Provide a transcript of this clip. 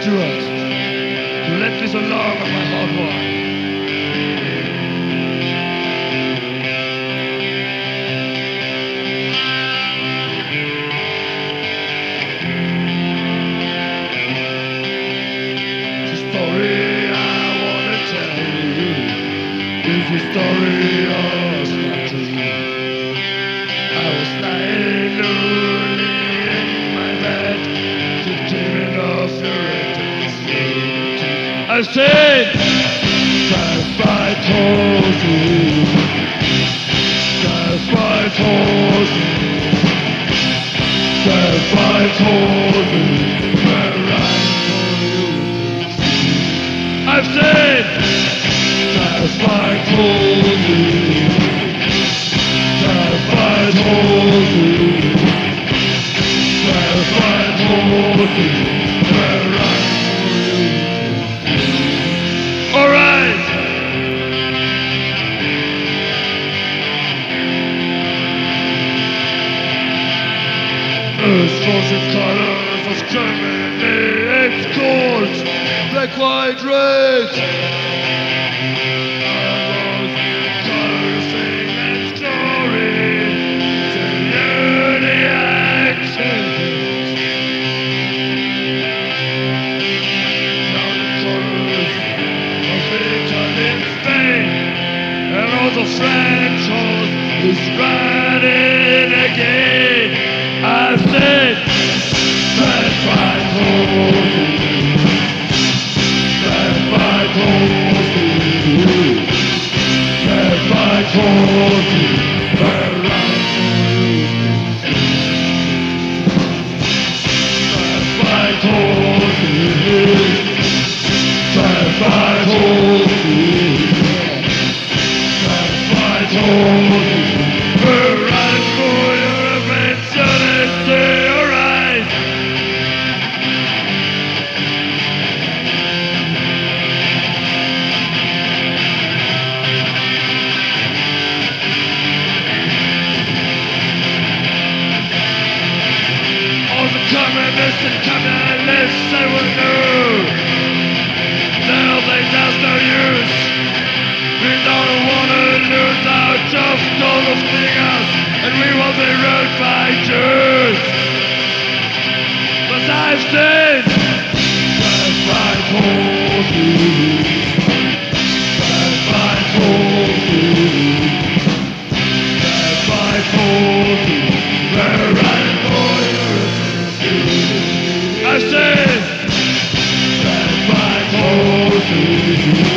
Stewart, who led me so long on my hard walk. The story I wanna tell you is the story of Scotland. I was lying lonely in my bed, dreaming of your intimacy. I said, that's my horses, that's my horses, that's my horses, where I'm for you. I've said, that's my horses, that's my horses, that's my horses, where I'm for you. All right. First faucet colors of Germany, it's called black, white, red. Those colors sing that story to the accent. Now the colors of Italy and Spain, and all the French horse is riding again. I said, that's my horses, that's my horses, that's my horses, where I'm for you. That's my horses, that's my horses, that's my horses, where I'm for your adventure. Alright. All the communists and capitalists, they will know there's no use. We don't want to lose our jobs, all the figures, and we will be ruled by Jews. But I've said, that's my horses, that's my horses, that's my horses, where I'm for you. I said, that's my horses.